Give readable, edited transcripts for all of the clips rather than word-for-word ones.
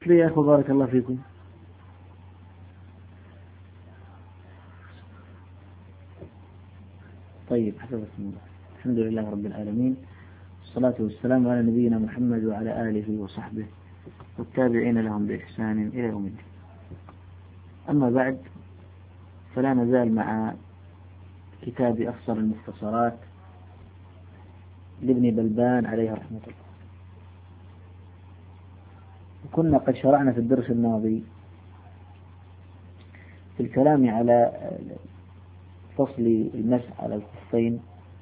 لي يا أخو بارك الله فيكم. طيب حفظكم الله. الحمد لله رب العالمين، والصلاة والسلام على نبينا محمد وعلى آله وصحبه والتابعين لهم بإحسان إلى يوم الدين. أما بعد، فلا نزال مع كتاب أفصل المختصرات لابن بلبان عليه رحمة الله. وكنا قد شرعنا في الدرس الماضي في الكلام على فصل المسح على الخفين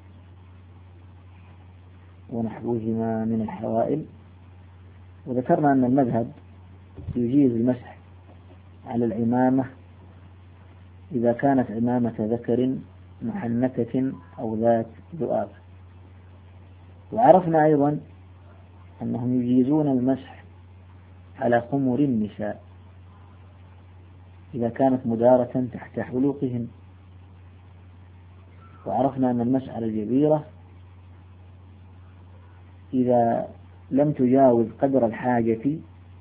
ونحوهما من الحوائل، وذكرنا أن المذهب يجيز المسح على العمامة إذا كانت عمامة ذكر محنكة أو ذات ذؤاب. وعرفنا أيضا أنهم يجيزون المسح على خمر النساء إذا كانت مدارة تحت حلوقهن. وعرفنا أن المسح على الجبيرة إذا لم تجاوز قدر الحاجة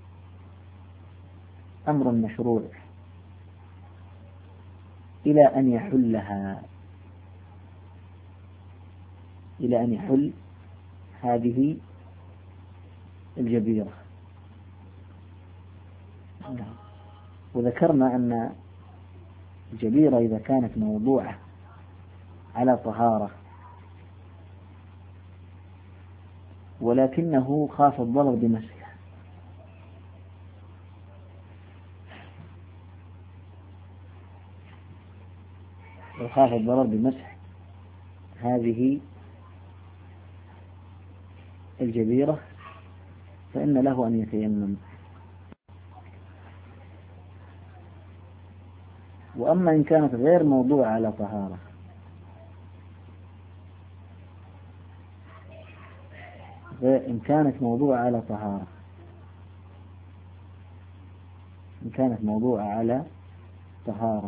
أمر مشروع إلى أن يحلها، إلى أن يحل هذه الجبيرة. وذكرنا أن الجبيرة إذا كانت موضوعة على طهارة ولكنه خاف الضرر بمسحها، وخاف الضرر بمسح هذه الجبيرة فإن له أن يتيمم. وأما إن كانت غير موضوعة على طهارة، إن كانت موضوعة على طهارة، إن كانت موضوعة على طهارة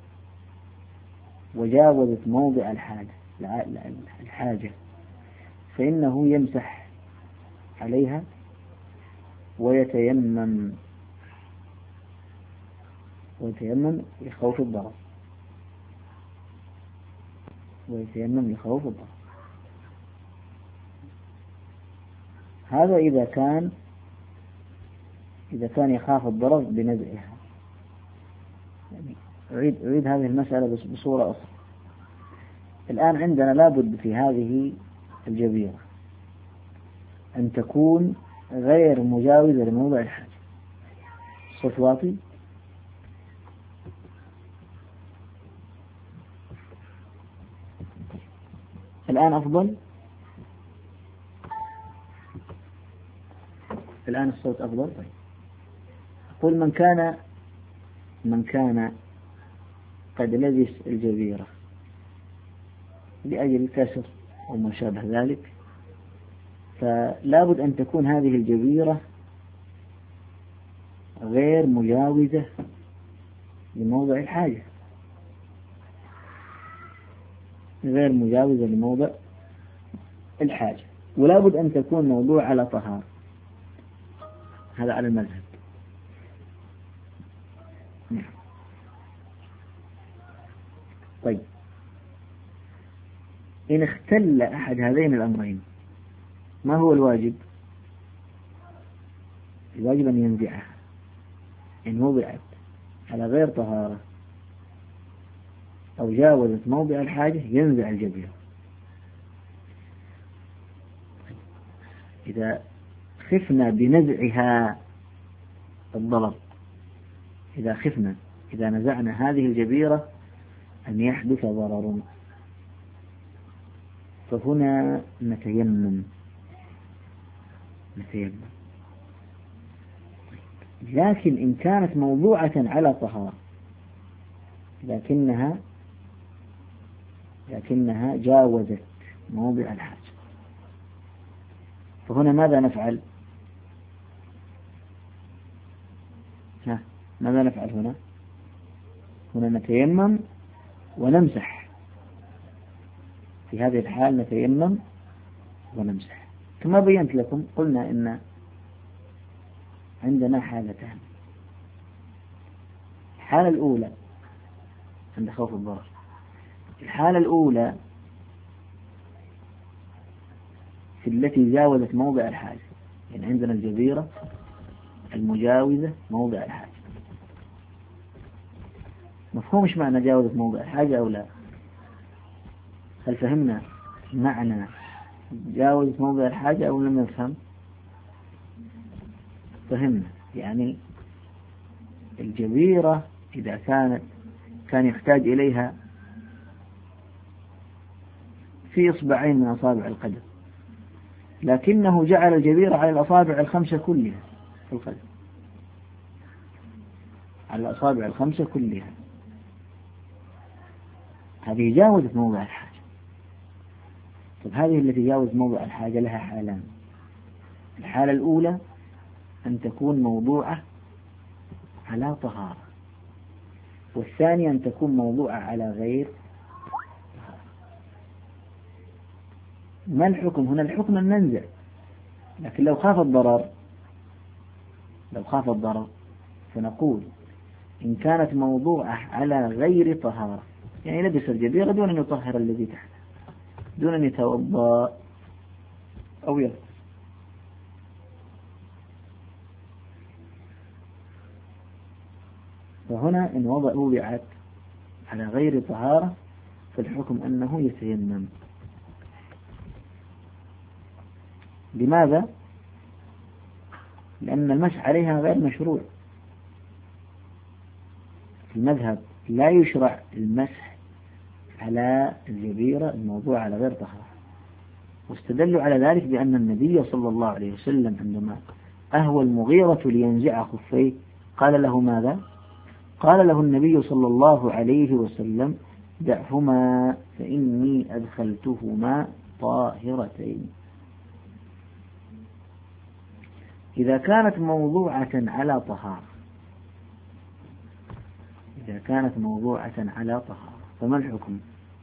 وجاوزت موضع الحاجة فإنه يمسح عليها ويتيمم لخوف الضرر، ويتيمم لخوف الضرر. هذا إذا كان يخاف الضرر بنزعها. يعني أعيد هذه المسألة بصورة أخرى. الآن عندنا لابد في هذه الجبيرة أن تكون غير مجاوزة لموضع الحاجة. صوت واطي. الآن أفضل. الآن الصوت أفضل. طيب. أقول من كان قد لبس الجبيرة لأجل كسر أو ما شابه ذلك، فلا بد أن تكون هذه الجبيرة غير مجاوزة لموضع الحاجة، غير مجاوزة لموضع الحاجة، ولا بد أن تكون موضوع على طهارة. هذا على المذهب. طيب، إن اختل أحد هذين الأمرين ما هو الواجب؟ الواجب أن ينزعها. إن وضعت على غير طهارة أو جاوزت موضع الحاجة ينزع الجبيرة. إذا خفنا بنزعها الضرر، إذا نزعنا هذه الجبيرة أن يحدث ضرر، فهنا نتيمم. لكن إن كانت موضوعة على طهارة لكنها جاوزت موضع الحاجة، فهنا ماذا نفعل؟ ماذا نفعل هنا؟ هنا نتيمم ونمسح. في هذه الحال نتيمم ونمسح. كما بينت لكم، قلنا إن عندنا حالتان. الحالة الأولى عند خوف الضرر، الحالة الأولى في التي جاوزت موضع الحاجة، يعني عندنا الجبيرة المجاوزة موضع الحاجة. مفهوم ايش معنى جاوزت موضع الحاجة أو لا؟ هل فهمنا معنى جاوزت موضع الحاجة أو لم نفهم؟ فهمنا. يعني الجبيرة إذا كان يحتاج إليها في إصبعين من أصابع القدم، لكنه جعل الجبيرة على الأصابع الخمسة كلها في القدم، على الأصابع الخمسة كلها، هذه جاوزت موضع الحاجة. طب هذه التي جاوزت موضع الحاجة لها حالان. الحالة الأولى أن تكون موضوعة على طهارة، والثانية أن تكون موضوعة على غير طهارة. ما الحكم هنا؟ الحكم المنزع، لكن لو خاف الضرر فنقول إن كانت موضوعة على غير طهارة، يعني لبس الجبيرة دون أن يطهر الذي تحته، دون أن يتوضأ أو يغسل، فهنا إن وضعت على غير طهارة فالحكم أنه يتيمم. لماذا؟ لأن المسح عليها غير مشروع. في المذهب لا يشرع المسح على الجبيرة الموضوع على غير طهارة، واستدلوا على ذلك بأن النبي صلى الله عليه وسلم عندما أهوى المغيرة لينزع خفيه قال له ماذا؟ قال له النبي صلى الله عليه وسلم دعهما فإني أدخلتهما طاهرتين. إذا كانت موضوعة على طهارة فما الحكم؟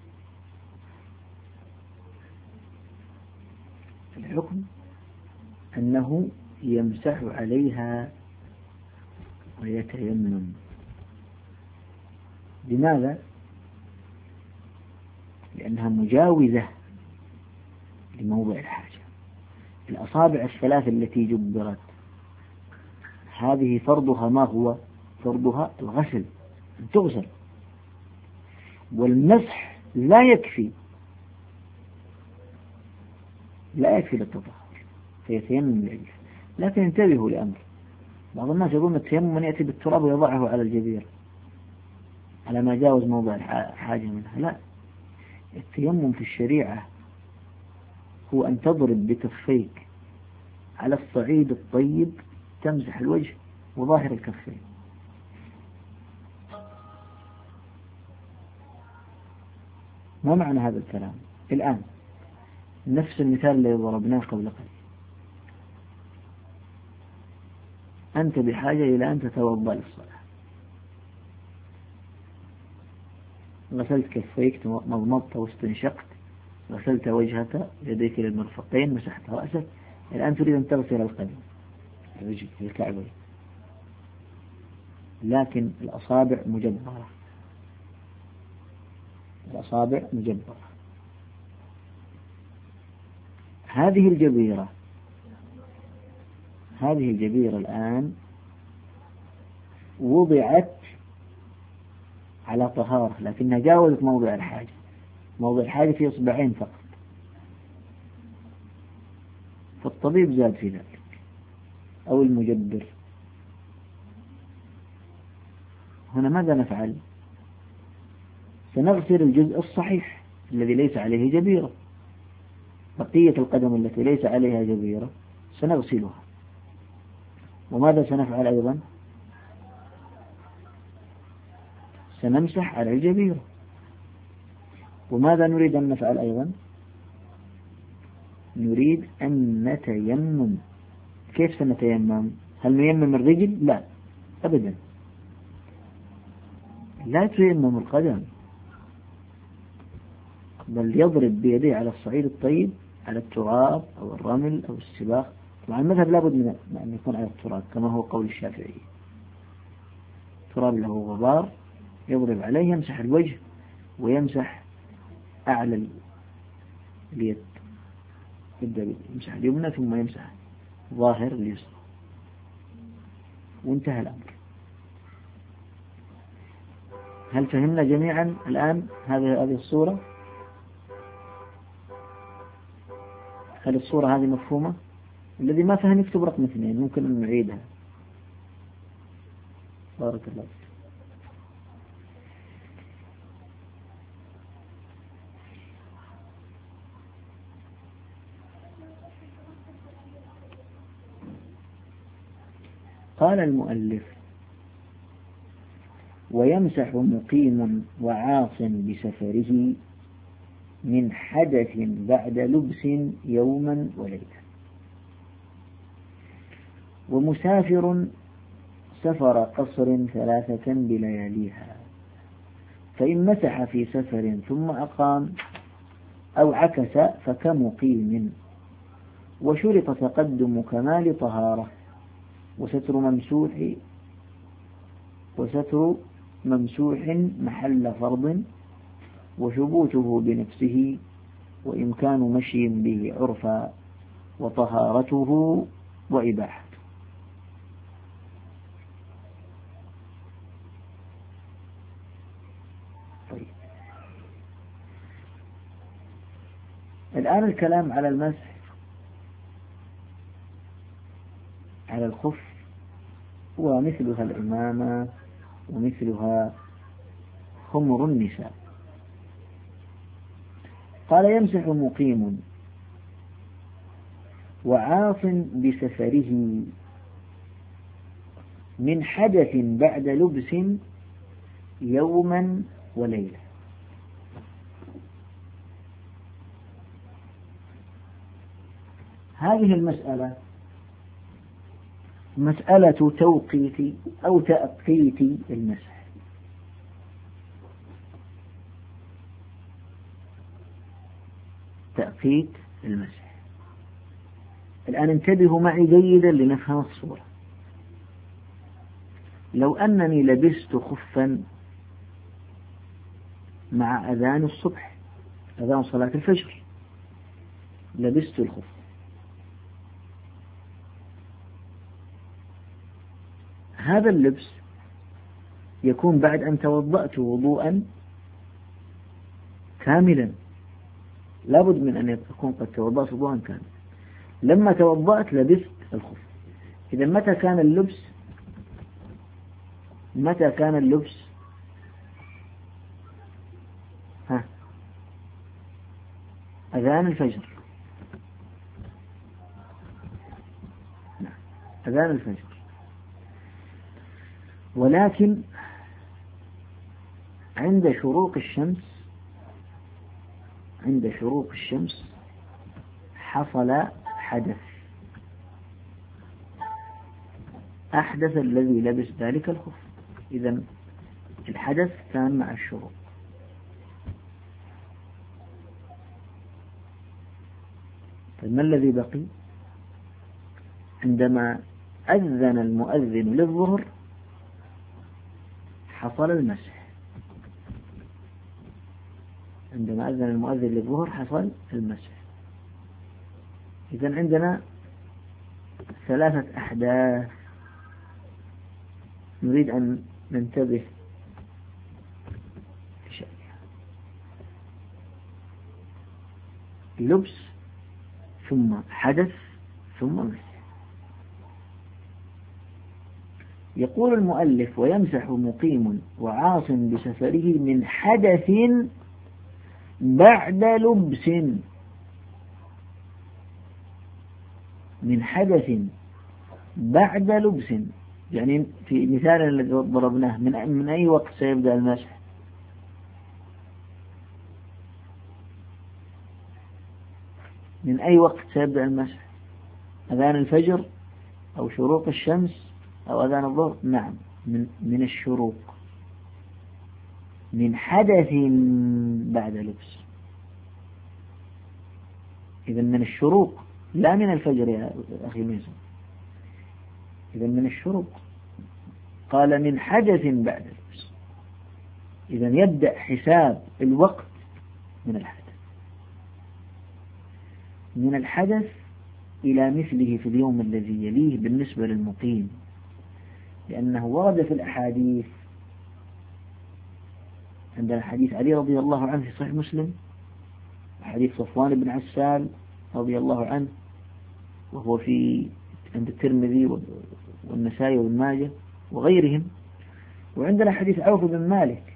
الحكم أنه يمسح عليها ويتيمم. لماذا؟ لأنها مجاوزة لموضع الحاجة. الأصابع الثلاث التي جبرت هذه فرضها ما هو؟ فرضها الغسل، أن تغسل، والمسح لا يكفي للتطهر فيتيمم لأجله. لكن انتبهوا لأمر، بعض الناس يقولون التيمم من يأتي بالتراب ويضعه على الجبير على ما جاوز موضع الحاجة منها. لا، التيمم في الشريعة هو أن تضرب بكفيك على الصعيد الطيب تمسح الوجه وظاهر الكفين. ما معنى هذا الكلام؟ الآن نفس المثال الذي ضربناه قبل قليل، أنت بحاجة إلى أن تتوضأ للصلاة، غسلت كفيك، مضمضت واستنشقت، غسلت وجهك يديك للمرفقين، مسحت رأسك، الآن تريد أن تغسل القدم الرجل الكعبين، لكن الأصابع مجبرة، هذه الجبيرة الآن وضعت على طهارة لكنها جاوزت موضع الحاجة في إصبعين فقط، فالطبيب زاد في ذلك أو المجبر. هنا ماذا نفعل؟ سنغسل الجزء الصحيح الذي ليس عليه جبيرة، بقية القدم التي ليس عليها جبيرة سنغسلها. وماذا سنفعل أيضا؟ سنمسح على الجبيرة. وماذا نريد أن نفعل أيضا؟ نريد أن نتيمم. كيف سنتيمم؟ هل نيمم الرجل؟ لا أبدا، لا تيمم القدم، بل يضرب بيديه على الصعيد الطيب، على التراب أو الرمل أو السباخ طبعا المذهب لابد من أن يكون على التراب كما هو قول الشافعي، تراب له غبار يضرب عليه يمسح الوجه ويمسح أعلى اليد، يبدأ يمسح اليمنى ثم يمسح ظاهر اليسرى وانتهى الأمر. هل فهمنا جميعا الآن هذه الصورة؟ هل الصورة هذه مفهومة؟ الذي ما فهم يكتب رقم 2 ممكن أن نعيدها. بارك الله فيك. قال المؤلف: ويمسح مقيم وعاص بسفره من حدث بعد لبس يوما وليلة، ومسافر سفر قصر 3 بلياليها، فإن مسح في سفر ثم أقام أو عكس فكمقيم، وشرط تقدم كمال طهارة وستر ممسوح محل فرض، وثبوته بنفسه، وإمكان مشي به عرفا، وطهارته وإباحته. طيب. الآن الكلام على المسح على الخف ومثلها العمامة ومثلها خمر النساء. قال: يمسح مقيم وعاص بسفره من حدث بعد لبس يوما وليلة. هذه المسألة مسألة توقيت أو تأقيت المسح. تأقيت المسح. الآن انتبهوا معي جيدا لنفهم الصورة. لو أنني لبست خفا مع أذان الصبح، أذان صلاة الفجر، لبست الخف، هذا اللبس يكون بعد أن توضأت وضوءا كاملا، لابد من أن يكون قد توضأت وضوءا كاملا. لما توضأت لبست الخف. إذا متى كان اللبس؟ أذان الفجر. نعم، أذان الفجر. ولكن عند شروق الشمس حصل حدث، أحدث الذي لبس ذلك الخف. إذا الحدث كان مع الشروق. فما الذي بقي؟ عندما أذن المؤذن للظهر حصل المسح. عندما أذن المؤذن للظهر حصل المسح. إذن عندنا 3 أحداث نريد أن ننتبه لشأنها: لبس، ثم حدث، ثم مسح. يقول المؤلف: ويمسح مقيم وعاص بسفره من حدث بعد لبس. من حدث بعد لبس، يعني في مثال الذي ضربناه من أي وقت سيبدأ المسح؟ من أي وقت سيبدأ المسح؟ أذان الفجر أو شروق الشمس أو أذان الظهر؟ نعم، من الشروق، من حدث بعد لبس. إذا من الشروق لا من الفجر يا أخي ميسر، إذا من الشروق. قال من حدث بعد اللبس، إذا يبدأ حساب الوقت من الحدث، من الحدث إلى مثله في اليوم الذي يليه بالنسبة للمقيم، لأنه ورد في الأحاديث. عندنا حديث علي رضي الله عنه في صحيح مسلم، حديث صفوان بن عسال رضي الله عنه وهو عند الترمذي والنسائي وابن ماجه وغيرهم. وعندنا حديث عوف بن مالك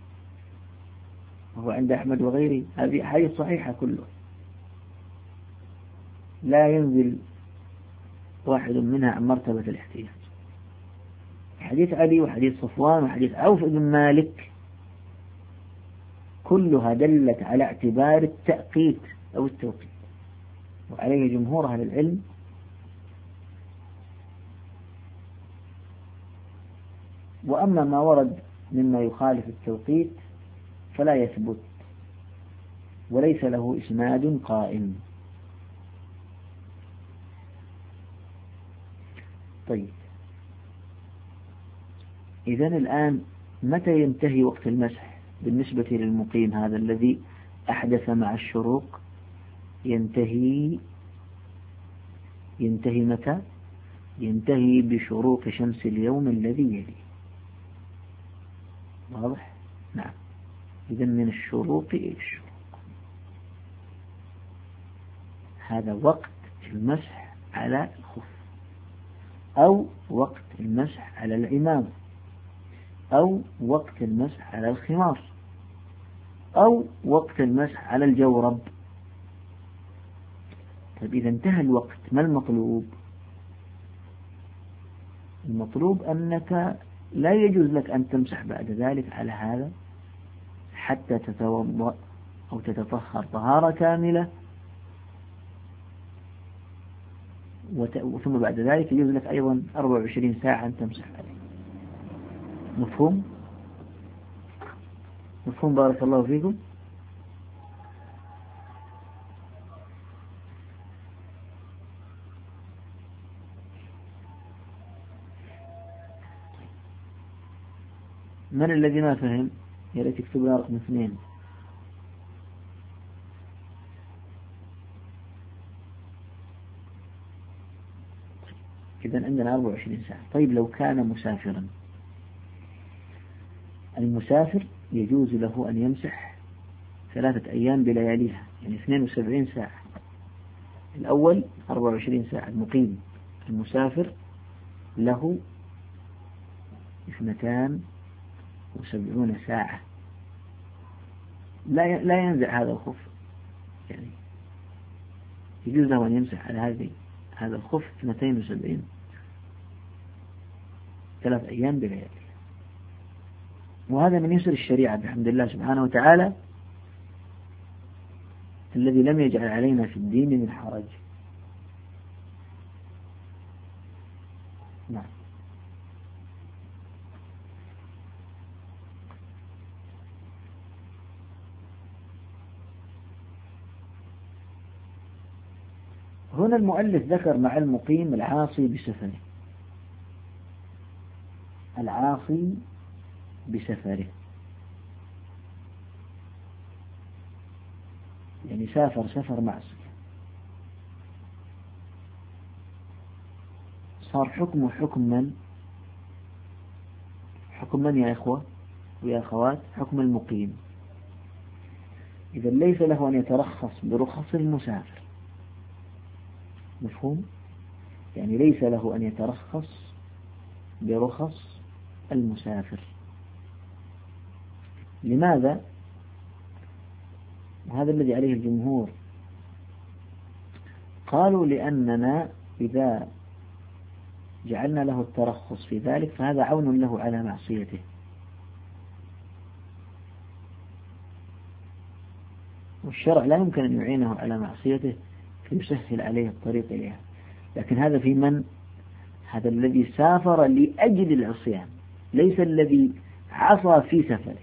وهو عند أحمد وغيره، هذه حديث صحيحة كلها لا ينزل واحد منها عن مرتبة الاحتياج. حديث علي وحديث صفوان وحديث عوف بن مالك كلها دلت على اعتبار التأقيت أو التوقيت، وعليه جمهور أهل العلم. وأما ما ورد مما يخالف التوقيت فلا يثبت وليس له إسناد قائم. طيب، إذن الآن متى ينتهي وقت المسح بالنسبة للمقيم هذا الذي أحدث مع الشروق؟ ينتهي متى؟ ينتهي بشروق شمس اليوم الذي يليه. واضح؟ نعم. إذن من الشروق إلى الشروق، هذا وقت المسح على الخف، أو وقت المسح على العمامة، أو وقت المسح على الخمار، أو وقت المسح على الجورب. طيب إذا انتهى الوقت ما المطلوب؟ المطلوب أنك لا يجوز لك أن تمسح بعد ذلك على هذا حتى تتوضأ أو تتطهر طهارة كاملة، ثم بعد ذلك يجوز لك أيضا 24 ساعة أن تمسح عليه. مفهوم؟ مفهوم بارك الله فيكم. من الذي ما فهم؟ يا ريت يكتب لنا رقم 2. إذن عندنا 24 ساعة. طيب لو كان مسافرا، المسافر يجوز له أن يمسح 3 أيام بلياليها، يعني 72 ساعة. الأول 24 ساعة المقيم، المسافر له 72 ساعة لا ينزع هذا الخف، يعني يجوز له أن يمسح على هذا الخف 72 3 أيام بليالي. وهذا من يسر الشريعة بحمد الله سبحانه وتعالى الذي لم يجعل علينا في الدين من حرج. نعم. هنا المؤلف ذكر مع المقيم العاصي بسفره، العاصي بسفره، يعني سافر سفر معصية، صار حكمه حكم من؟ حكم من يا إخوة ويا أخوات؟ حكم المقيم. إذا ليس له أن يترخص برخص المسافر. مفهوم؟ يعني ليس له أن يترخص برخص المسافر. لماذا؟ وهذا الذي عليه الجمهور، قالوا لأننا إذا جعلنا له الترخص في ذلك فهذا عون له على معصيته، والشرع لا يمكن أن يعينه على معصيته فيسهل عليه الطريق إليها. لكن هذا في من؟ هذا الذي سافر لأجل العصيان، ليس الذي عصى في سفره.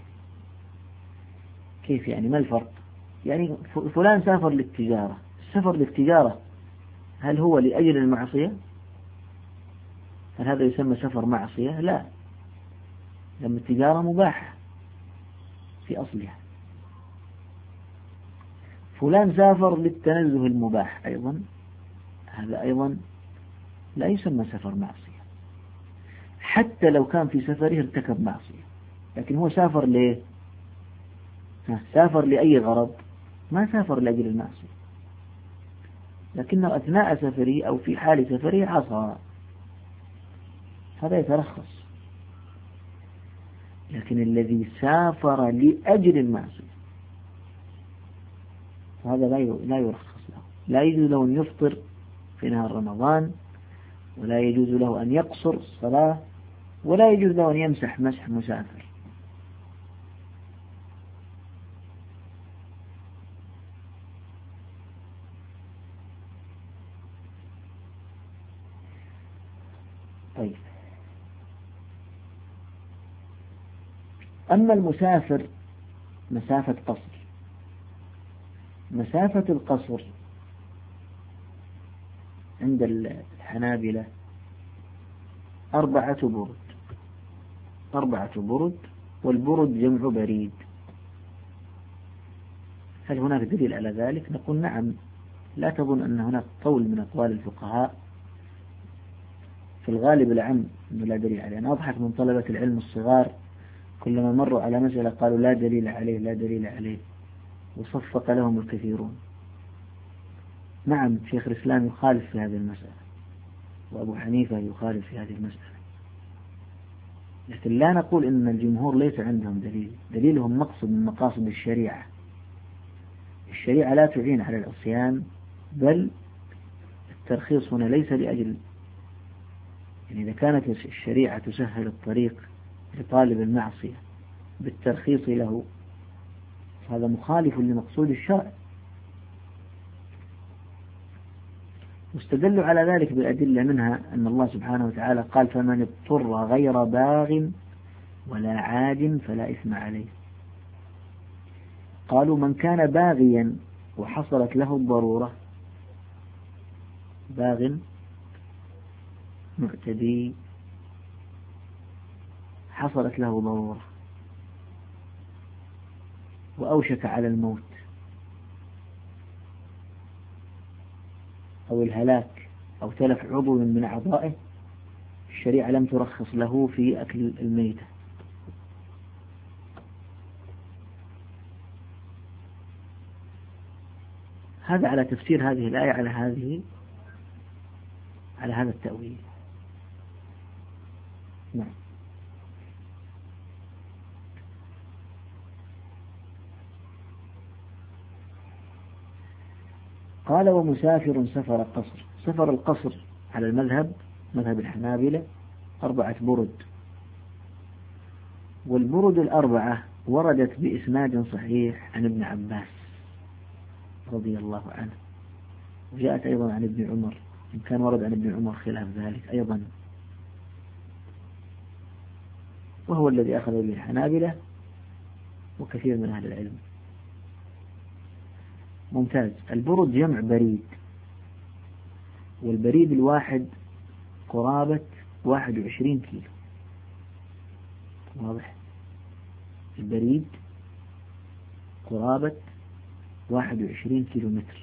كيف يعني؟ ما الفرق؟ يعني فلان سافر للتجارة، السفر للتجارة هل هو لأجل المعصية؟ هل هذا يسمى سفر معصية؟ لا، لأن التجارة مباحة في أصلها. فلان سافر للتنزه المباح أيضا، هذا أيضا لا يسمى سفر معصية، حتى لو كان في سفره ارتكب معصية، لكن هو سافر ليه؟ سافر لأي غرض؟ ما سافر لأجل المعصية، لكنه أثناء سفره أو في حال سفره عصى، هذا يترخص. لكن الذي سافر لأجل المعصية هذا لا يرخص له، لا يجوز له أن يفطر في نهار رمضان، ولا يجوز له أن يقصر الصلاة، ولا يجوز له أن يمسح مسح مسافر. طيب، أما المسافر مسافة قصر، مسافة القصر عند الحنابلة 4 برد، 4 برد، والبرد جمع بريد. هل هناك دليل على ذلك؟ نقول نعم. لا تظن أن هناك قول من أقوال الفقهاء في الغالب العام أنه لا دليل عليه. أنا أضحك من طلبة العلم الصغار كلما مروا على مسألة قالوا لا دليل عليه لا دليل عليه، وصفق لهم الكثيرون. نعم، شيخ الإسلام يخالف في هذه المسألة، وأبو حنيفة يخالف في هذه المسألة، لكن لا نقول إن الجمهور ليس عندهم دليل. دليلهم مقصد من مقاصد الشريعة. الشريعة لا تعين على العصيان، بل الترخيص هنا ليس لأجل، يعني إذا كانت الشريعة تسهل الطريق لطالب المعصية بالترخيص له، هذا مخالف لمقصود الشرع. واستدلوا على ذلك بالأدلة، منها أن الله سبحانه وتعالى قال فمن اضطر غير باغ ولا عاد فلا إثم عليه. قالوا من كان باغيا وحصلت له الضرورة، باغ معتدي حصلت له ضرورة وأوشك على الموت أو الهلاك أو تلف عضو من أعضائه، الشريعة لم ترخص له في أكل الميتة. هذا على تفسير هذه الآية على هذا التأويل. نعم. قال ومسافر سفر قصر. سفر القصر على المذهب، مذهب الحنابلة، 4 برد، والبرد 4 وردت بإسناد صحيح عن ابن عباس رضي الله عنه، وجاءت أيضا عن ابن عمر، إن كان ورد عن ابن عمر خلاف ذلك أيضا، وهو الذي أخذ به الحنابلة وكثير من أهل العلم. ممتاز. البرد جمع بريد، والبريد الواحد قرابة 21 كيلو. واضح؟ البريد قرابة 21 كيلو متر.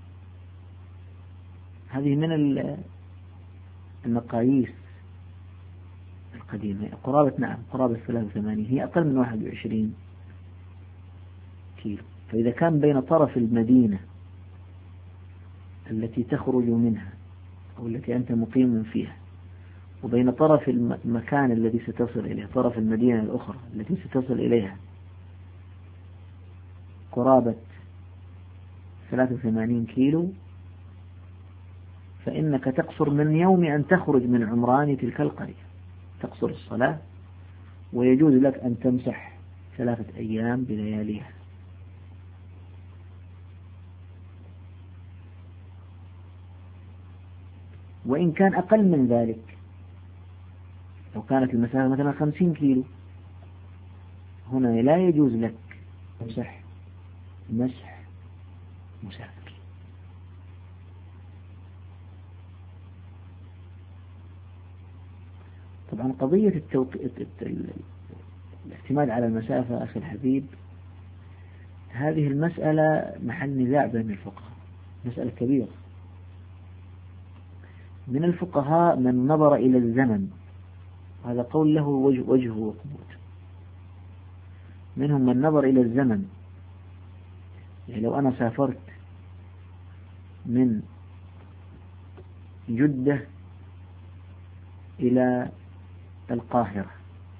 هذه من المقاييس القديمة. قرابة، نعم، قرابة 83، هي أقل من 21 كيلو. فإذا كان بين طرف المدينة التي تخرج منها أو التي أنت مقيم فيها وبين طرف المكان الذي ستصل إليه، طرف المدينة الأخرى التي ستصل إليها، قرابة 83 كيلو، فإنك تقصر من يوم أن تخرج من عمران تلك القرية، تقصر الصلاة، ويجوز لك أن تمسح 3 أيام بلياليها. وإن كان أقل من ذلك، لو كانت المسافة مثلا 50 كيلو، هنا لا يجوز لك مسح مسافر. طبعا قضية الاعتماد على المسافة أخي الحبيب، هذه المسألة محل نزاع بين الفقهاء، مسألة كبيرة. من الفقهاء من نظر إلى الزمن، هذا قول له وجه وثبوت. منهم من نظر إلى الزمن، يعني لو أنا سافرت من جدة إلى القاهرة،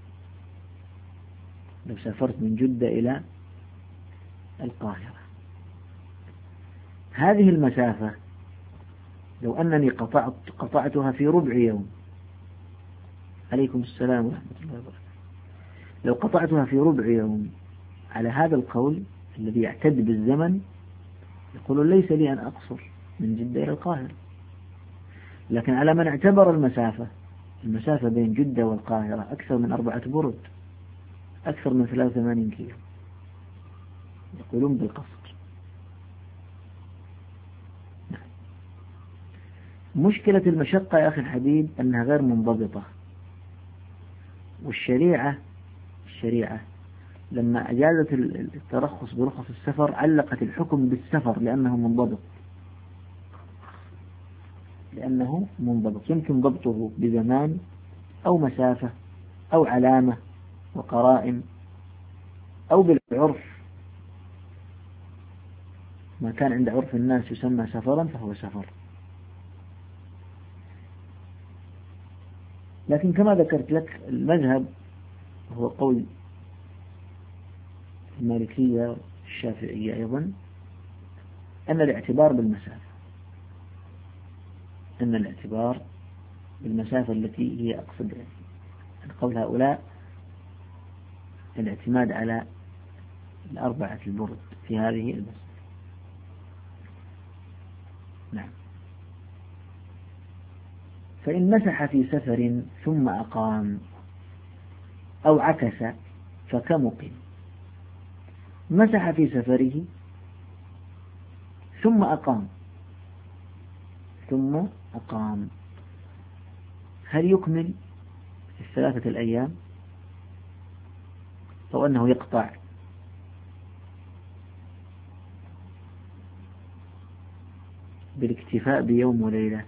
لو سافرت من جدة إلى القاهرة، هذه المسافة لو أنني قطعتها في ربع يوم، عليكم السلام ورحمة الله وبركاته، لو قطعتها في ربع يوم، على هذا القول الذي يعتد بالزمن يقول ليس لي أن أقصر من جدة إلى القاهرة. لكن على من اعتبر المسافة بين جدة والقاهرة أكثر من 4 برد، أكثر من 83 كيلو، يقولون بالقصر. مشكلة المشقة يا أخي الحبيب أنها غير منضبطة، والشريعة لما أجازت الترخص برخص السفر علقت الحكم بالسفر لأنه منضبط، يمكن ضبطه بزمان أو مسافة أو علامة وقرائن أو بالعرف، ما كان عند عرف الناس يسمى سفرا فهو سفر. لكن كما ذكرت لك المذهب هو قول المالكية الشافعية أيضا أن الاعتبار بالمسافة التي هي أقصد قول هؤلاء الاعتماد على 4 البرد في هذه المسألة. نعم. فإن مسح في سفر ثم أقام أو عكس فكمقيم. مسح في سفره ثم أقام، هل يكمل 3 الأيام أو أنه يقطع؟ بالاكتفاء بيوم وليلة؟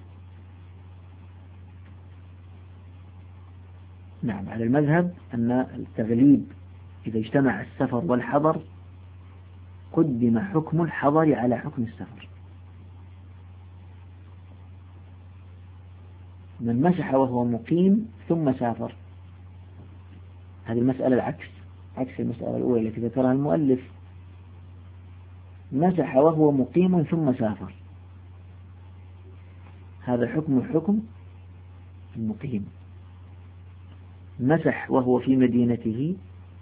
نعم، على المذهب أن التغليب إذا اجتمع السفر والحضر قدم حكم الحضر على حكم السفر. من مسح وهو مقيم ثم سافر، هذه المسألة عكس المسألة الأولى التي ذكرها المؤلف، مسح وهو مقيم ثم سافر، هذا حكم المقيم. مسح وهو في مدينته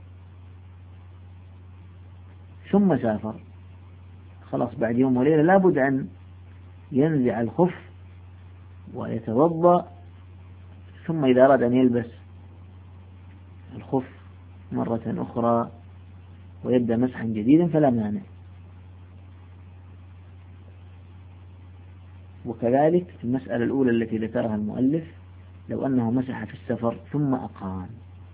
ثم سافر، خلاص بعد يوم وليلة لابد أن ينزع الخف ويتوضأ، ثم إذا أراد أن يلبس الخف مرة أخرى ويبدأ مسحا جديدا فلا مانع. وكذلك المسألة الأولى التي ذكرها المؤلف لو أنه مسح في السفر ثم أقام،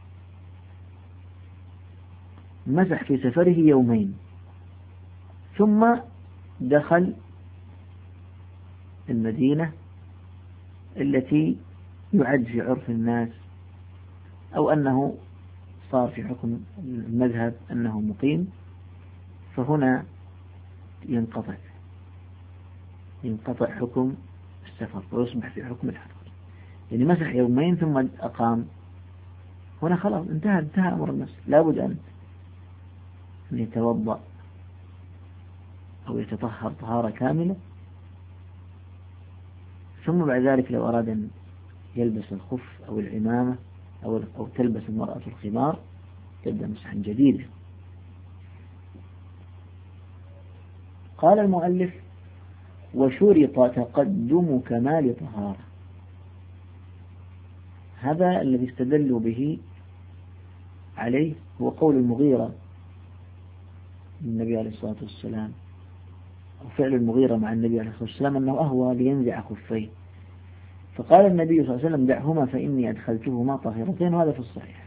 مسح في سفره 2 يوم ثم دخل المدينة التي يعد في عرف الناس، أو أنه صار في حكم المذهب أنه مقيم، فهنا ينقطع حكم السفر ويصبح في حكم الحضر. يعني مسح 2 يوم ثم أقام، هنا خلاص انتهى أمر النفس، لابد أن يتوضأ أو يتطهر طهارة كاملة، ثم بعد ذلك لو أراد أن يلبس الخف أو العمامة أو تلبس المرأة الخمار تبدأ مسحا جديدا. قال المؤلف: وشرط تقدم كمال طهارة. هذا الذي استدلوا به عليه هو قول المغيرة النبي عليه الصلاة والسلام، أو فعل المغيرة مع النبي عليه الصلاة والسلام، أنه أهوى لينزع خفيه. فقال النبي صلى الله عليه وسلم دعهما فإني أدخلتهما طاهرتين، وهذا في الصحيح.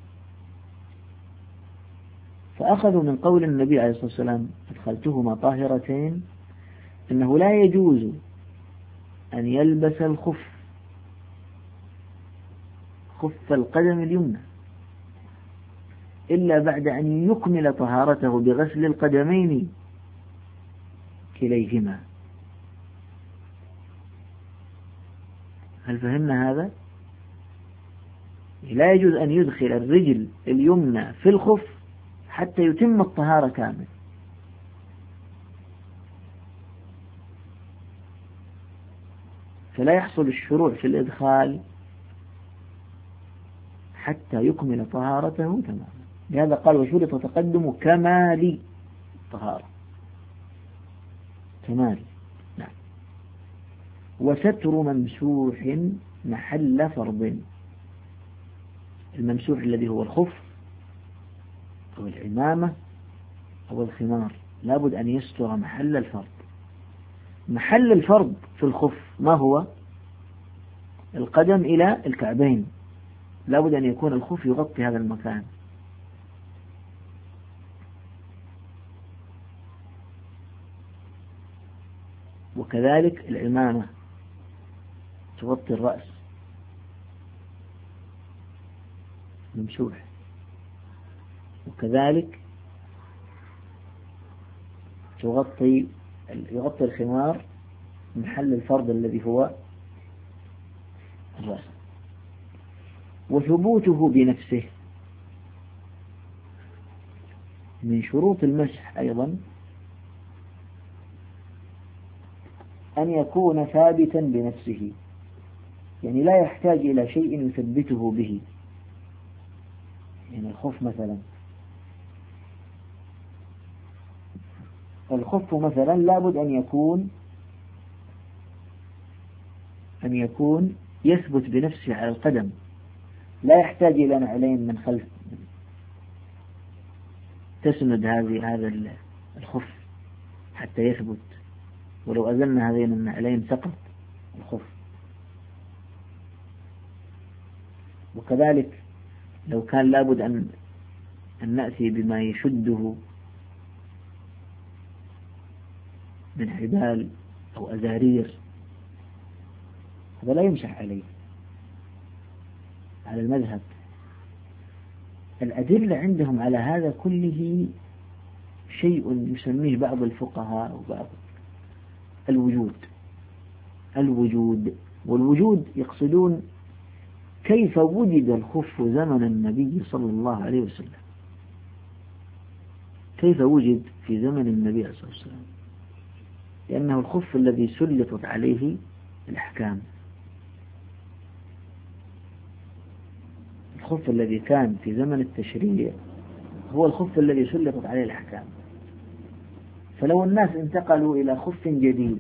فأخذوا من قول النبي عليه الصلاة والسلام أدخلتهما طاهرتين أنه لا يجوز أن يلبس الخف، خف القدم اليمنى، إلا بعد أن يكمل طهارته بغسل القدمين كليهما. هل فهمنا هذا؟ لا يجوز أن يدخل الرجل اليمنى في الخف حتى يتم الطهارة كامل. فلا يحصل الشروع في الإدخال حتى يكمل طهارته تماما. لهذا قال وشرط تقدم كمال طهارة، كمال. نعم. وستر ممسوح محل فرض، الممسوح الذي هو الخف أو العمامة أو الخمار لابد أن يستر محل الفرض. محل الفرض في الخف ما هو؟ القدم إلى الكعبين، لابد أن يكون الخف يغطي هذا المكان. وكذلك العمامة تغطي الرأس ممسوح، وكذلك يغطي الخمار محل الفرض الذي هو الرأس. وثبوته بنفسه، من شروط المسح أيضا أن يكون ثابتا بنفسه، يعني لا يحتاج إلى شيء يثبته به. يعني الخف مثلا، الخف مثلا لابد أن يكون يثبت بنفسه على القدم، لا يحتاج إلى نعلين من خلف تسند هذا الخف حتى يثبت، ولو أزلنا هذين النعلين سقط الخف. وكذلك لو كان لابد أن نأتي بما يشده من حبال أو أزارير، هذا لا يمسح عليه على المذهب. الأدلة عندهم على هذا كله شيء يسميه بعض الفقهاء وبعض الوجود، والوجود يقصدون كيف وجد الخف زمن النبي صلى الله عليه وسلم، كيف وجد في زمن النبي صلى الله عليه وسلم، لأنه الخف الذي سلطت عليه الأحكام. الخف الذي كان في زمن التشريع هو الخف الذي سلطت عليه الأحكام. فلو الناس انتقلوا إلى خف جديد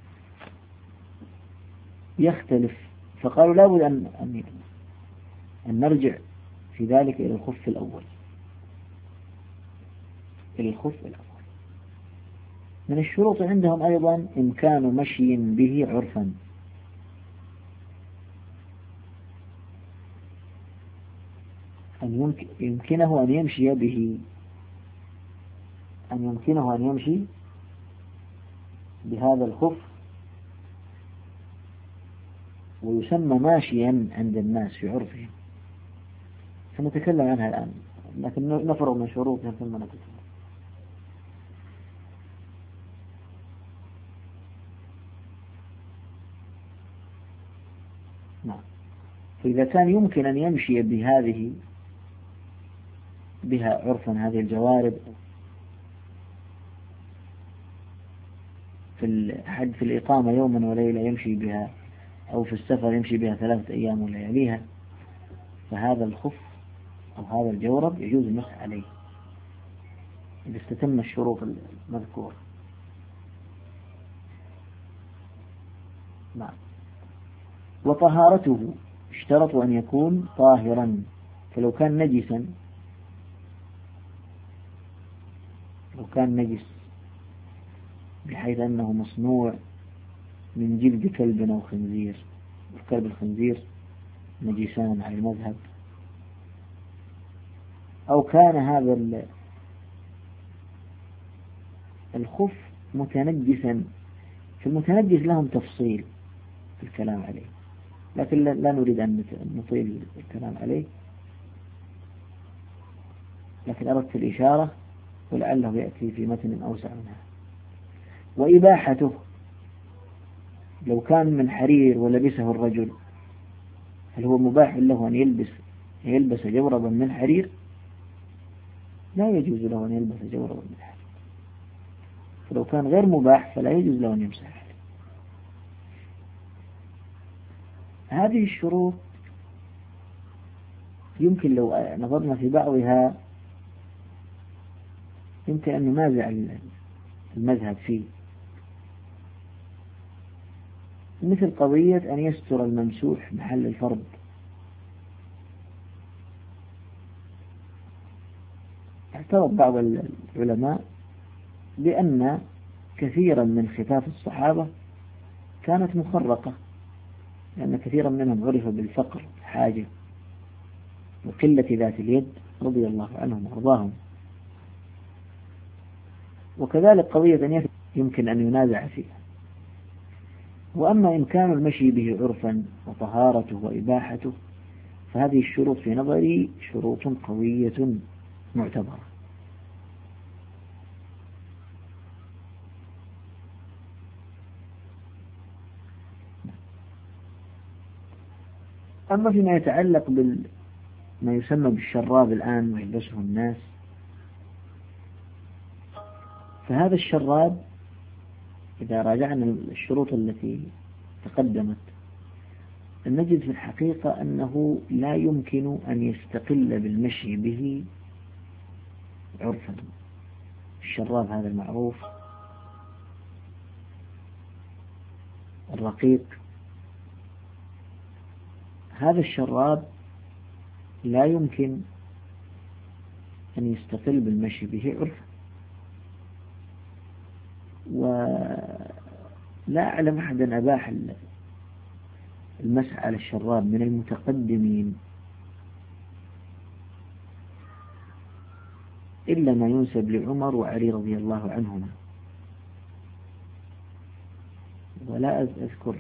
يختلف، فقالوا لابد أن نرجع في ذلك إلى الخف الأول، من الشروط عندهم أيضا إمكان مشي به عرفا، أن يمكنه أن يمشي به، بهذا الخف ويسمى ماشيا عند الناس في عرفهم. سنتكلم عنها الآن، لكن نفرغ من شروطها ثم نتكلم. نعم. فإذا كان يمكن أن يمشي بها عرفا هذه الجوارب في الإقامة يوما وليلة يمشي بها، أو في السفر يمشي بها 3 أيام ولياليها، فهذا الخف أو هذا الجورب يجوز المسح عليه إذا استتم الشروط المذكورة. نعم. وطهارته اشترطوا أن يكون طاهرا، فلو كان نجسا، لو كان نجس بحيث أنه مصنوع من جلد كلب أو خنزير والكلب الخنزير نجسان على المذهب، أو كان هذا الخف متنجسا، فالمتنجس لهم تفصيل في الكلام عليه، لكن لا نريد أن نطيل الكلام عليه، لكن أردت الإشارة ولعله يأتي في متن أوسع منها. وإباحته لو كان من حرير ولبسه الرجل، هل هو مباح له أن يلبس جوربا من حرير؟ لا يجوز له أن يلبس جوربا من حرير، فلو كان غير مباح فلا يجوز له أن يمسح عليه. هذه الشروط يمكن لو نظرنا في بعضها يمكن أن ننازع المذهب فيه، مثل قضية أن يستر الممسوح محل الفرض. اعترض بعض العلماء بأن كثيرا من خفاف الصحابة كانت مخرقة، لأن كثيرا منهم عرف بالفقر والحاجة وقلة ذات اليد رضي الله عنهم وارضاهم. وكذلك قضية أن يمكن أن ينازع فيها. وأما إمكان المشي به عرفا وطهارته وإباحته فهذه الشروط في نظري شروط قوية معتبرة. أما فيما يتعلق ما يسمى بالشراب الآن ويلبسه الناس، فهذا الشراب إذا راجعنا الشروط التي تقدمت نجد في الحقيقة أنه لا يمكن أن يستقل بالمشي به عرفا. الشراب هذا المعروف الرقيق، هذا الشراب لا يمكن أن يستقل بالمشي به عرفا، ولا أعلم أحدا أباح المسح على الشراب من المتقدمين إلا ما ينسب لعمر وعلي رضي الله عنهما، ولا أذكر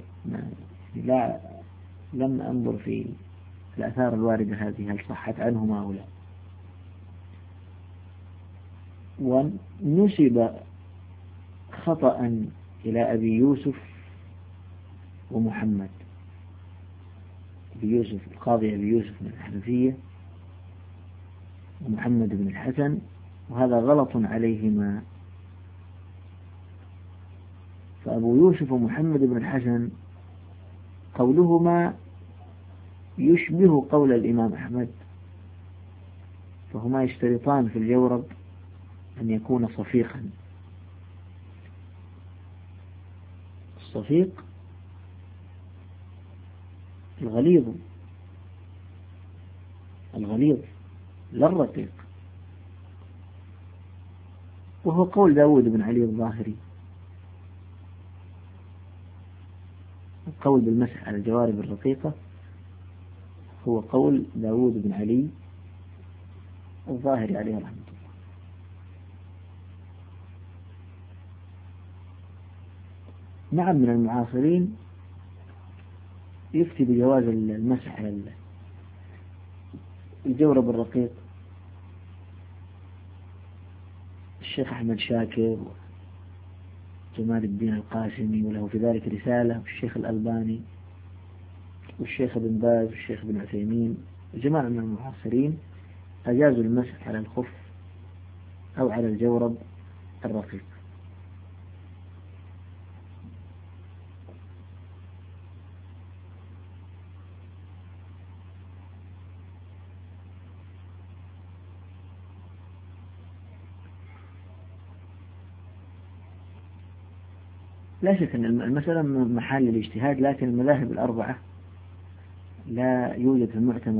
لم أنظر في الآثار الواردة هذه هل صحت عنهما أو لا. ونسب خطأ إلى أبي يوسف ومحمد، أبي يوسف القاضي أبي يوسف من الحنفية ومحمد بن الحسن، وهذا غلط عليهما. فأبو يوسف ومحمد بن الحسن قولهما يشبه قول الإمام أحمد، فهما يشترطان في الجورب أن يكون صفيقا. الصفيق الغليظ لا الرقيق، وهو قول داود بن علي الظاهري. القول بالمسح على الجوارب الرقيقة هو قول داود بن علي الظاهري عليه رحمة الله. نعم من المعاصرين يفتي بجواز المسح على الجورب الرقيق الشيخ أحمد شاكر وجمال الدين القاسمي، وله في ذلك رسالة، والشيخ الألباني والشيخ ابن باز والشيخ ابن عثيمين، جماعة من المعاصرين أجازوا المسح على الخف أو على الجورب الرقيق. لا شك أن المسألة من محل الاجتهاد، لكن المذاهب الأربعة لا يوجد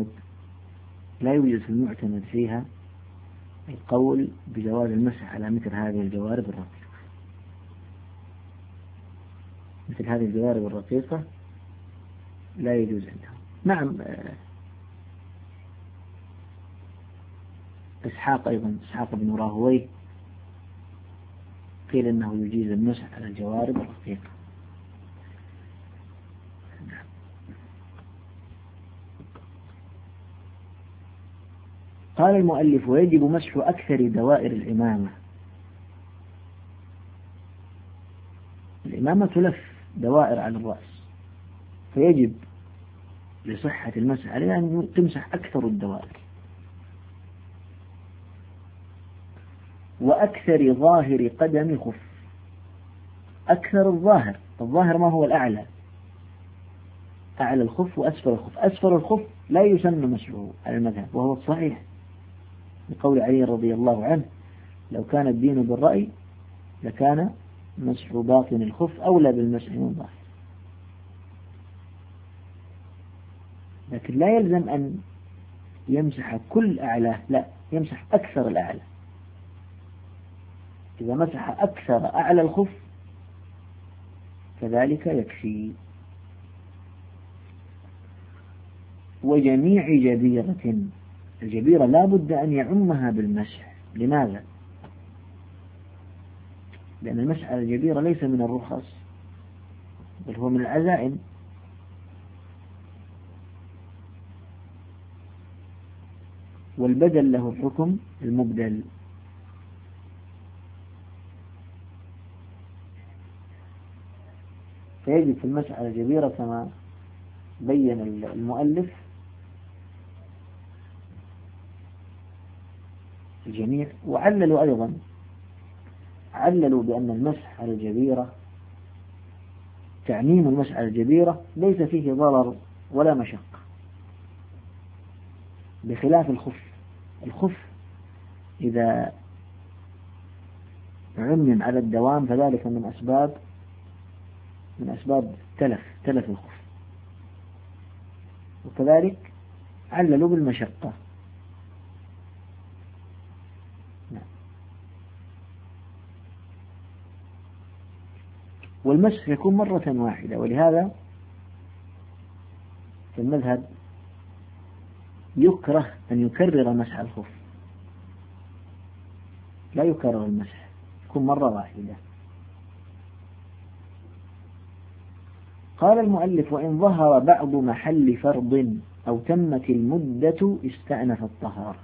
في المعتمد فيها القول بجواز المسح على مثل هذه الجوارب الرقيقة. مثل هذه الجوارب الرقيقة لا يجوز عنده. نعم، إسحاق أيضا، إسحاق بن راهويه قيل أنه يجيز المسح على الجوارب الرقيقة. قال المؤلف: ويجب مسح أكثر دوائر العمامة. العمامة تلف دوائر على الرأس، فيجب لصحة المسح عليها أن تمسح أكثر الدوائر، وأكثر ظاهر قدم خف. أكثر الظاهر ما هو الأعلى؟ أعلى الخف وأسفل الخف. أسفل الخف لا يسن مسحه على المذهب، وهو الصحيح لقول علي رضي الله عنه: لو كان الدين بالرأي لكان مسح باطن الخف أولى بالمسح من ظاهر. لكن لا يلزم أن يمسح كل أعلاه، لا، يمسح أكثر الأعلى. إذا مسح أكثر أعلى الخف كذلك يكفي. وجميع جبيرة، الجبيرة لا بد أن يعمها بالمسح. لماذا؟ لأن المسح على الجبيرة ليس من الرخص، بل هو من العزائم. والبدل له حكم المبدل. فيجب في المسح على الجبيرة كما بين المؤلف الجميع. وعللوا أيضا، عللوا بأن المسح على الجبيرة، تعميم المسح على الجبيرة ليس فيه ضرر ولا مشقة، بخلاف الخف. الخف إذا عمم على الدوام فذلك من أسباب تلف الخف. وكذلك عللوا بالمشقة. والمسح يكون مرة واحدة، ولهذا في المذهب يكره أن يكرر مسح الخف، لا يكرر المسح، يكون مرة واحدة. قال المؤلف: وإن ظهر بعض محل فرض أو تمت المدة استأنف الطهارة.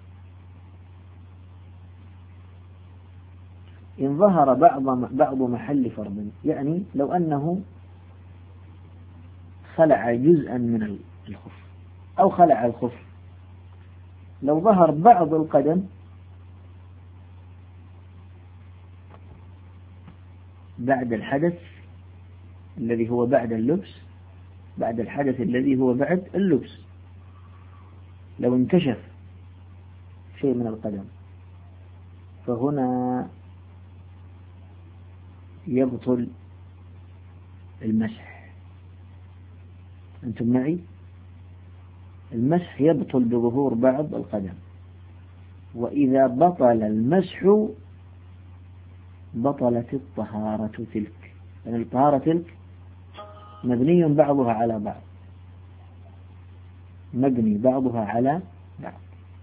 إن ظهر بعض محل فرض، يعني لو أنه خلع جزءا من الخف أو خلع الخف، لو ظهر بعض القدم بعد الحدث الذي هو بعد اللبس، بعد الحدث الذي هو بعد اللبس، لو انكشف شيء من القدم، فهنا يبطل المسح. أنتم معي؟ المسح يبطل بظهور بعض القدم، وإذا بطل المسح بطلت الطهارة تلك، لأن الطهارة تلك مبني بعضها على بعض، مبني بعضها على بعض.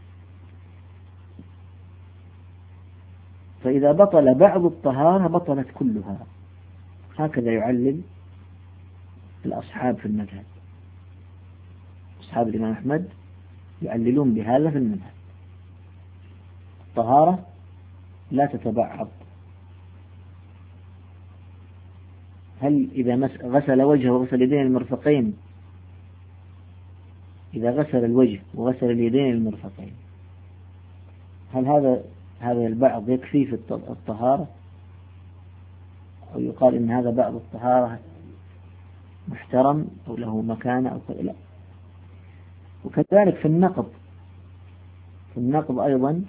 فإذا بطل بعض الطهارة بطلت كلها. هكذا يعلل الأصحاب في المذهب، أصحاب الإمام أحمد يعللون بهذا في المذهب. الطهارة لا تتبعض. هل إذا غسل وجهه وغسل يدين المرفقين، إذا غسل الوجه وغسل اليدين المرفقين، هل هذا البعض يكفي في الطهارة، أو يقال إن هذا بعض الطهارة محترم أو له مكانة أو كذا؟ لا. وكذلك في النقض أيضا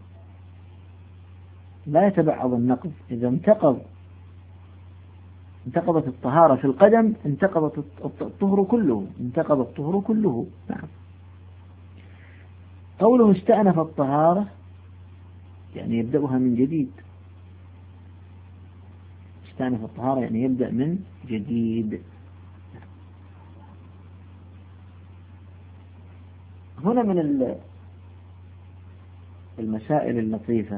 لا يتبعض النقض. إذا انتقضت الطهارة في القدم انتقضت الطهر كله. نعم. قوله استأنف الطهارة يعني يبدأها من جديد. استأنف الطهارة يعني يبدأ من جديد. هنا من المسائل اللطيفة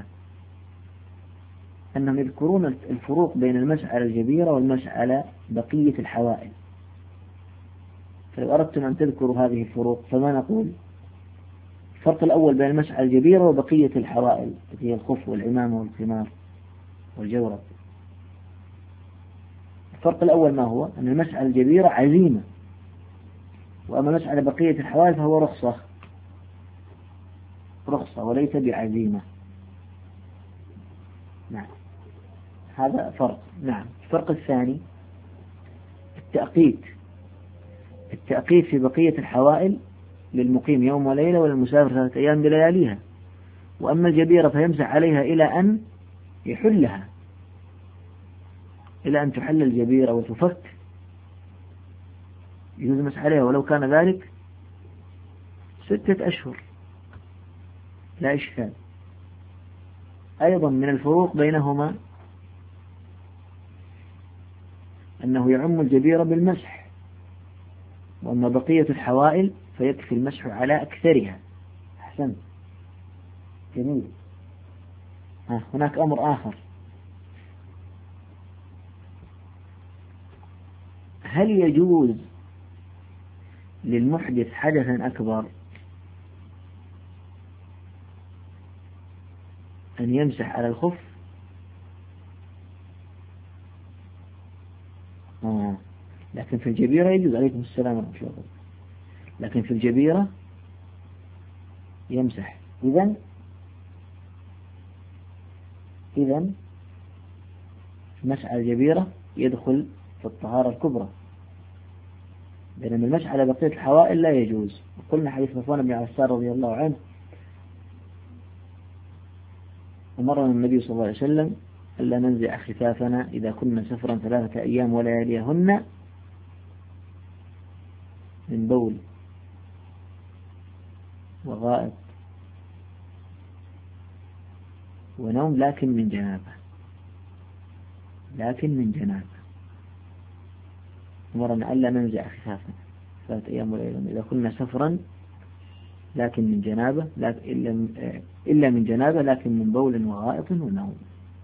أنهم يذكرون الفروق بين المسح على الجبيرة والمسح على بقية الحوائل. فلو أردتم أن تذكروا هذه الفروق فما نقول؟ الفرق الأول بين المسح على الجبيرة وبقية الحوائل التي هي الخف والعمامة والخمار والجورب. الفرق الأول ما هو؟ أن المسح على الجبيرة عزيمة، وأما المسح على بقية الحوائل فهو رخصة وليس بعزيمة. نعم، هذا فرق. نعم. الفرق الثاني التأقيت في بقية الحوائل للمقيم يوم وليلة وللمسافر 3 أيام بلياليها، وأما الجبيرة فيمسح عليها إلى أن يحلها، إلى أن تحل الجبيرة وتفك، يجوز المسح عليها ولو كان ذلك 6 أشهر لا إشكال. أيضا من الفروق بينهما أنه يعم الجبيرة بالمسح، وأما بقية الحوائل فيكفي المسح على أكثرها. أحسن، جميل. هناك أمر آخر، هل يجوز للمحدث حدثا أكبر أن يمسح على الخف؟ لكن في الجبيرة يجوز. عليكم السلام ورحمة الله وبركاته. لكن في الجبيرة يمسح. إذن مسح على الجبيرة يدخل في الطهارة الكبرى، بينما المسح على بقية الحوائل لا يجوز. وقلنا حديث صفوان بن عفان رضي الله عنه أمرنا النبي صلى الله عليه وسلم ألا ننزع خفافنا إذا كنا سفرا 3 أيام ولياليهن من بول وغائط ونوم، لكن من جنابة. أمرنا ألا ننزع خفافنا 3 أيام ولياليهن إذا كنا سفرا، لكن من جنابة، إلا من جنابة، لكن من بول وغائط ونوم.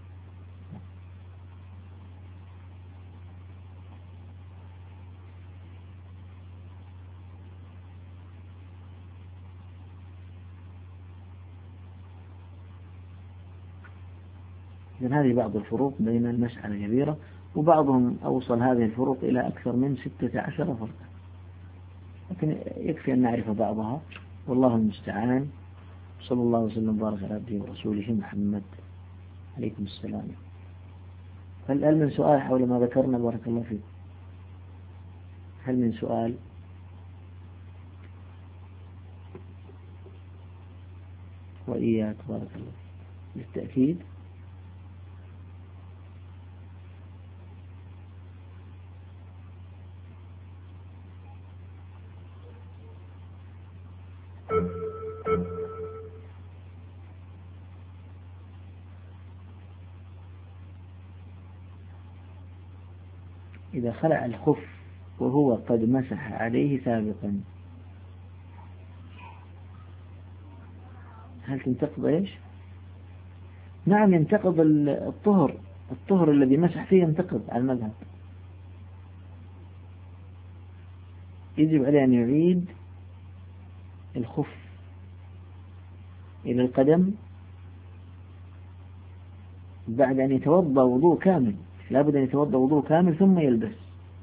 إذن هذه بعض الفروق بين المسح على الجبيرة، وبعضهم أوصل هذه الفروق إلى أكثر من 16 فرقا، لكن يكفي أن نعرف بعضها، والله المستعان. صلى الله وسلم وبارك على عبده ورسوله محمد. عليكم السلام. هل من سؤال حول ما ذكرنا؟ بارك الله فيك. هل من سؤال؟ وإياك بارك الله بالتأكيد. إذا خلع الخف وهو قد مسح عليه سابقا، هل تنتقض إيش؟ نعم، ينتقض الطهر الذي مسح فيه ينتقض على المذهب. يجب عليه أن يعيد الخف إلى القدم بعد أن يتوضأ وضوء كامل. لا بد أن يتوضأ وضوء كامل ثم يلبس.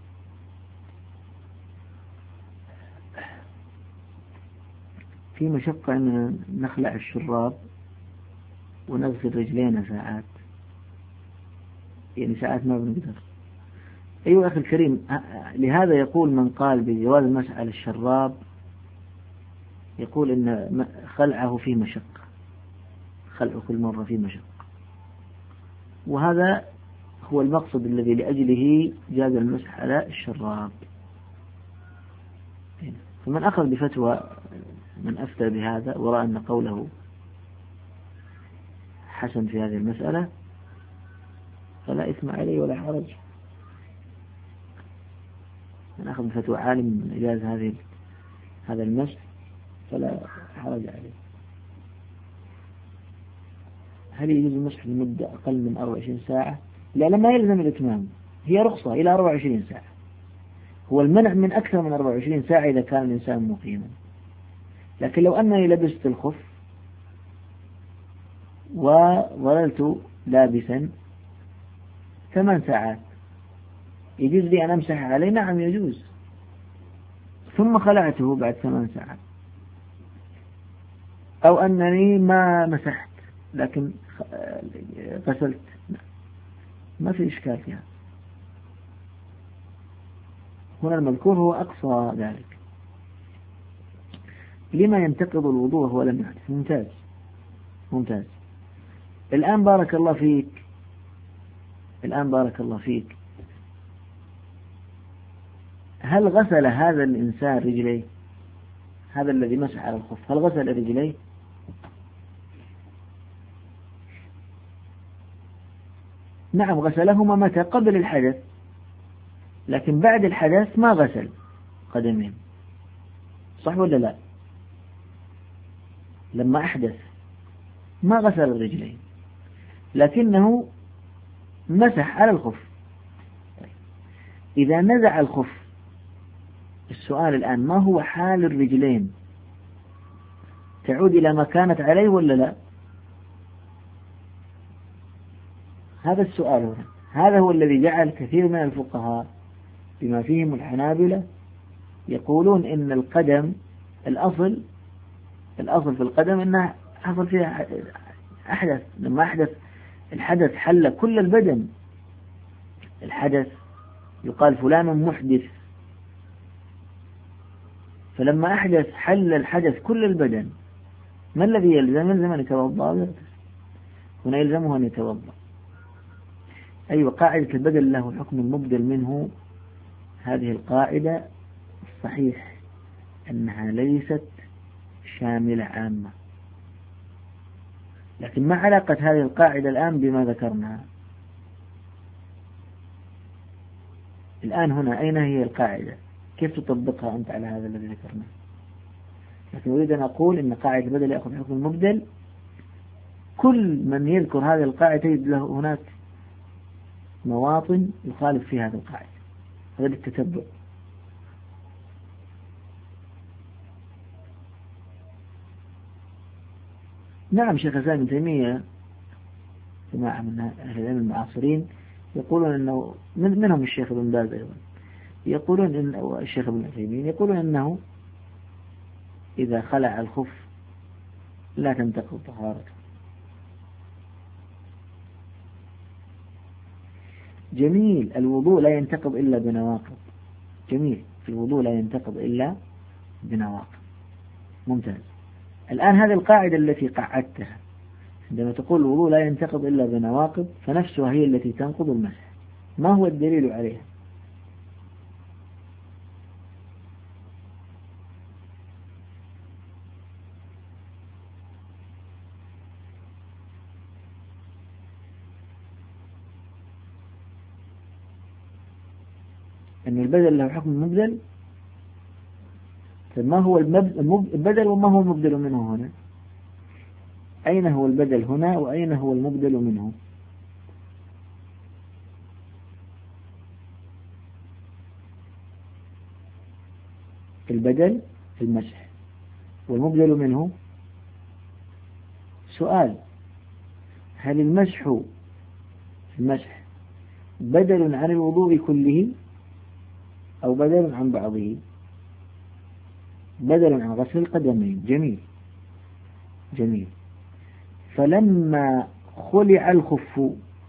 في مشقة أن نخلع الشراب ونغسل رجلينا ساعات، يعني ساعات ما بنقدر. أيها أخي الكريم، لهذا يقول من قال بجواز المسح على الشراب يقول إن خلعه فيه مشقة، خلعه كل مرة فيه مشقة، وهذا هو المقصد الذي لأجله جاز المسح على الشراب. فمن أخذ بفتوى من أفتى بهذا ورأى أن قوله حسن في هذه المسألة فلا إثم عليه ولا حرج. من أخذ بفتوى عالم من إجازة هذا المسح فلا حرج عليه. هل يجوز المسح لمدة أقل من 24 ساعة؟ لا، لما يلزم الإتمام، هي رخصة إلى 24 ساعة. هو المنع من أكثر من 24 ساعة إذا كان الإنسان مقيما. لكن لو أنني لبست الخف وظللت لابسا 8 ساعات، يجوز لي أن أمسح عليه؟ نعم يجوز. ثم خلعته بعد 8 ساعات، أو أنني ما مسحت لكن غسلت، ما في إشكال فيها. هنا المذكور هو أقصى ذلك. لما ينتقض الوضوء وهو لم يحدث؟ ممتاز ممتاز. الآن بارك الله فيك، هل غسل هذا الإنسان رجليه؟ هذا الذي مسح على الخف هل غسل رجليه؟ نعم غسلهما. متى؟ قبل الحدث، لكن بعد الحدث ما غسل قدمين، صح ولا لا؟ لما أحدث ما غسل الرجلين، لكنه مسح على الخف. إذا نزع الخف، السؤال الآن ما هو حال الرجلين؟ تعود إلى ما كانت عليه ولا لا؟ هذا السؤال هنا، هذا هو الذي جعل كثير من الفقهاء بما فيهم الحنابلة يقولون إن القدم الأصل في القدم إنها حصل فيها أحدث. لما أحدث الحدث حل كل البدن. الحدث يقال فلان محدث، فلما أحدث حل الحدث كل البدن. ما الذي يلزم؟ يلزم أن يتوضأ. هنا يلزمه أن يتوضأ. أيوة، قاعدة البدل له حكم المبدل منه. هذه القاعدة الصحيح أنها ليست شاملة عامة، لكن ما علاقة هذه القاعدة الآن بما ذكرنا الآن هنا؟ أين هي القاعدة؟ كيف تطبقها أنت على هذا الذي ذكرناه؟ لكن أريد أن أقول أن قاعدة البدل يأخذ حكم المبدل. كل من يذكر هذه القاعدة تجد له هناك مواطن يخالف في هذه القاعدة. هذا التتبع. نعم، شيخ الإسلام ابن تيمية جماعة من أهل العلم المعاصرين يقولون أنه منهم الشيخ ابن باز أيضا، يقولون إن الشيخ ابن تيمية يقولون أنه إذا خلع الخف لا تنتقض طهارته. جميل. الوضوء لا ينتقض إلا بنواقض. جميل، الوضوء لا ينتقض إلا بنواقض. ممتاز. الآن هذه القاعدة التي قعدتها عندما تقول الوضوء لا ينتقض إلا بنواقض، فنفسها هي التي تنقض المسح. ما هو الدليل عليها؟ أن البدل له حكم المبدل. فما هو البدل وما هو المبدل منه هنا؟ أين هو البدل هنا وأين هو المبدل منه؟ البدل في المسح والمبدل منه. سؤال: هل المسح بدل عن الوضوء كله أو بدل عن بعضه؟ بدل عن غسل القدمين. جميل جميل. فلما خلع الخف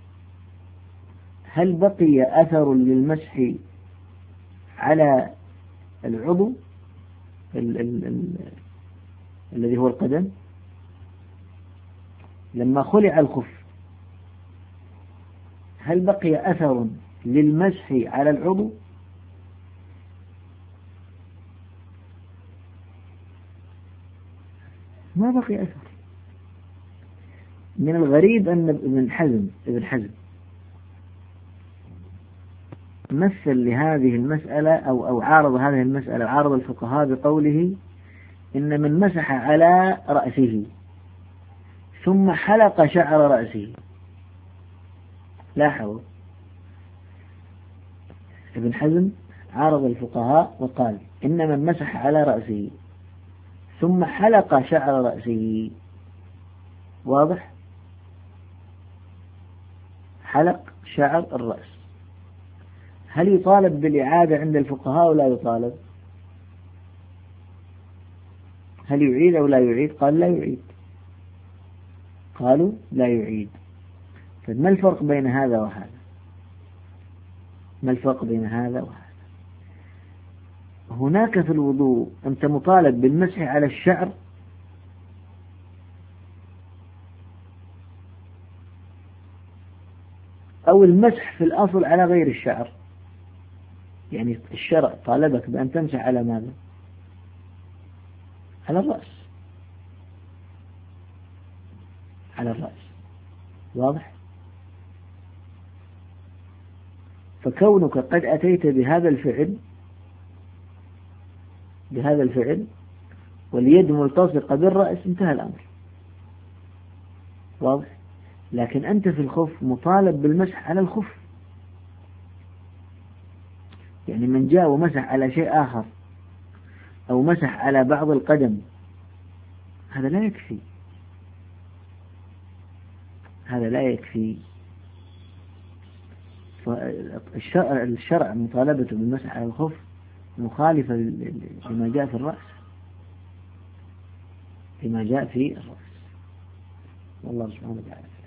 هل بقي أثر للمسح على العضو الذي هو القدم؟ لما خلع الخف هل بقي أثر للمسح على العضو؟ ما بقي أثر. من الغريب أن ابن حزم مثل لهذه المسألة أو عارض هذه المسألة، عارض الفقهاء بقوله إن من مسح على رأسه ثم حلق شعر رأسه. لاحظوا ابن حزم عارض الفقهاء وقال إن من مسح على رأسه ثم حلق شعر رأسه، واضح؟ حلق شعر الرأس، هل يطالب بالإعادة عند الفقهاء ولا يطالب؟ هل يعيد أو لا يعيد؟ قال لا يعيد، قالوا لا يعيد. فما الفرق بين هذا وهذا؟ ما الفرق بين هذا وهذا؟ هناك في الوضوء أنت مطالب بالمسح على الشعر أو المسح في الأصل على غير الشعر، يعني الشرع طالبك بأن تمسح على ماذا؟ على الرأس، على الرأس، واضح؟ فكونك قد أتيت بهذا الفعل واليد ملتصقة بالرأس انتهى الأمر، واضح؟ لكن أنت في الخف مطالب بالمسح على الخف، يعني من جاء ومسح على شيء آخر أو مسح على بعض القدم هذا لا يكفي، هذا لا يكفي. الشرع مطالبته بالمسح على الخف مخالفة لما جاء في الرأس، لما جاء في الرأس، والله سبحانه وتعالى.